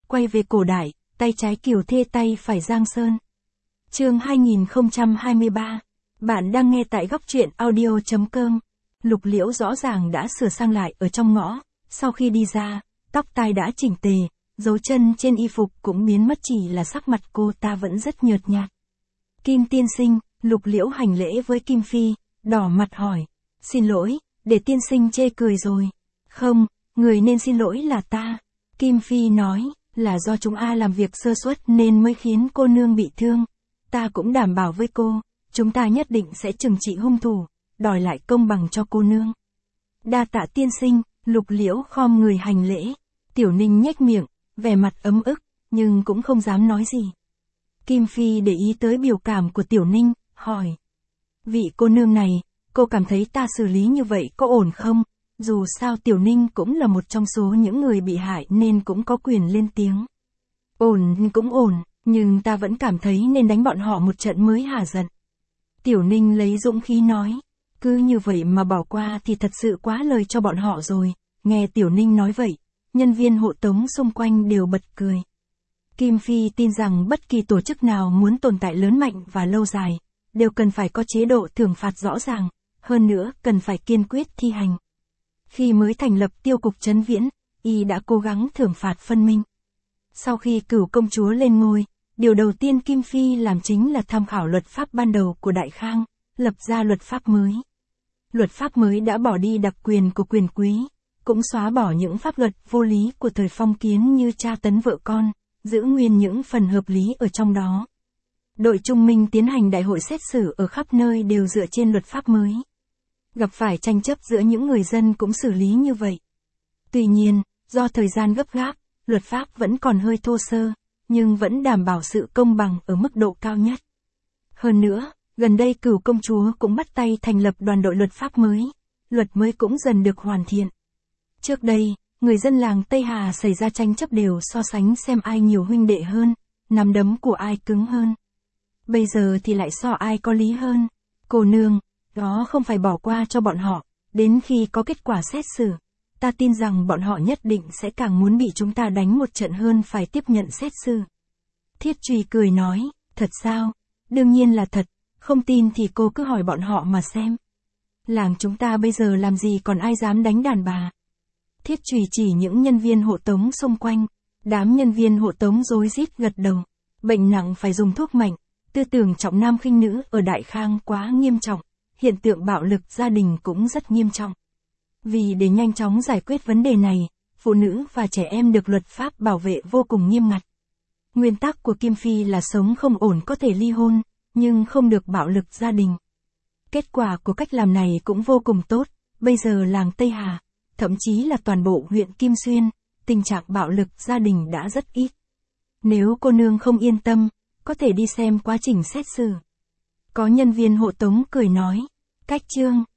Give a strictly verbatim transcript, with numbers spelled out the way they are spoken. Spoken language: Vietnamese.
quay về cổ đại, tay trái Kiều Thê tay phải Giang Sơn. Chương hai nghìn không trăm hai mươi ba. Bạn đang nghe tại góc truyện audio chấm com. Lục Liễu rõ ràng đã sửa sang lại ở trong ngõ, sau khi đi ra, tóc tai đã chỉnh tề, dấu chân trên y phục cũng biến mất, chỉ là sắc mặt cô ta vẫn rất nhợt nhạt. Kim tiên sinh, Lục Liễu hành lễ với Kim Phi, đỏ mặt hỏi. Xin lỗi, để tiên sinh chê cười rồi. Không, người nên xin lỗi là ta. Kim Phi nói, là do chúng a làm việc sơ suất nên mới khiến cô nương bị thương. Ta cũng đảm bảo với cô, chúng ta nhất định sẽ trừng trị hung thủ, đòi lại công bằng cho cô nương. Đa tạ tiên sinh, Lục Liễu khom người hành lễ. Tiểu Ninh nhếch miệng, vẻ mặt ấm ức, nhưng cũng không dám nói gì. Kim Phi để ý tới biểu cảm của Tiểu Ninh, hỏi. Vị cô nương này, cô cảm thấy ta xử lý như vậy có ổn không? Dù sao Tiểu Ninh cũng là một trong số những người bị hại nên cũng có quyền lên tiếng. Ổn cũng ổn, nhưng ta vẫn cảm thấy nên đánh bọn họ một trận mới hả giận. Tiểu Ninh lấy dũng khí nói. Cứ như vậy mà bỏ qua thì thật sự quá lời cho bọn họ rồi. Nghe Tiểu Ninh nói vậy, nhân viên hộ tống xung quanh đều bật cười. Kim Phi tin rằng bất kỳ tổ chức nào muốn tồn tại lớn mạnh và lâu dài, đều cần phải có chế độ thưởng phạt rõ ràng, hơn nữa cần phải kiên quyết thi hành. Khi mới thành lập tiêu cục Trấn Viễn, y đã cố gắng thưởng phạt phân minh. Sau khi Cửu công chúa lên ngôi, điều đầu tiên Kim Phi làm chính là tham khảo luật pháp ban đầu của Đại Khang, lập ra luật pháp mới. Luật pháp mới đã bỏ đi đặc quyền của quyền quý, cũng xóa bỏ những pháp luật vô lý của thời phong kiến như tra tấn vợ con, giữ nguyên những phần hợp lý ở trong đó. Đội Trung Minh tiến hành đại hội xét xử ở khắp nơi đều dựa trên luật pháp mới. Gặp phải tranh chấp giữa những người dân cũng xử lý như vậy. Tuy nhiên, do thời gian gấp gáp, luật pháp vẫn còn hơi thô sơ, nhưng vẫn đảm bảo sự công bằng ở mức độ cao nhất. Hơn nữa, gần đây Cửu công chúa cũng bắt tay thành lập đoàn đội luật pháp mới, luật mới cũng dần được hoàn thiện. Trước đây, người dân làng Tây Hà xảy ra tranh chấp đều so sánh xem ai nhiều huynh đệ hơn, nắm đấm của ai cứng hơn. Bây giờ thì lại so ai có lý hơn. Cô nương, đó không phải bỏ qua cho bọn họ, đến khi có kết quả xét xử, ta tin rằng bọn họ nhất định sẽ càng muốn bị chúng ta đánh một trận hơn phải tiếp nhận xét xử. Thiết Trùy cười nói, thật sao? Đương nhiên là thật, không tin thì cô cứ hỏi bọn họ mà xem. Làng chúng ta bây giờ làm gì còn ai dám đánh đàn bà. Thiết Trùy chỉ những nhân viên hộ tống xung quanh, đám nhân viên hộ tống rối rít gật đầu. Bệnh nặng phải dùng thuốc mạnh, tư tưởng trọng nam khinh nữ ở Đại Khang quá nghiêm trọng, hiện tượng bạo lực gia đình cũng rất nghiêm trọng. Vì để nhanh chóng giải quyết vấn đề này, phụ nữ và trẻ em được luật pháp bảo vệ vô cùng nghiêm ngặt. Nguyên tắc của Kim Phi là sống không ổn có thể ly hôn, nhưng không được bạo lực gia đình. Kết quả của cách làm này cũng vô cùng tốt, bây giờ làng Tây Hà, thậm chí là toàn bộ huyện Kim Xuyên, tình trạng bạo lực gia đình đã rất ít. Nếu cô nương không yên tâm, có thể đi xem quá trình xét xử. Có nhân viên hộ tống cười nói, cách chương.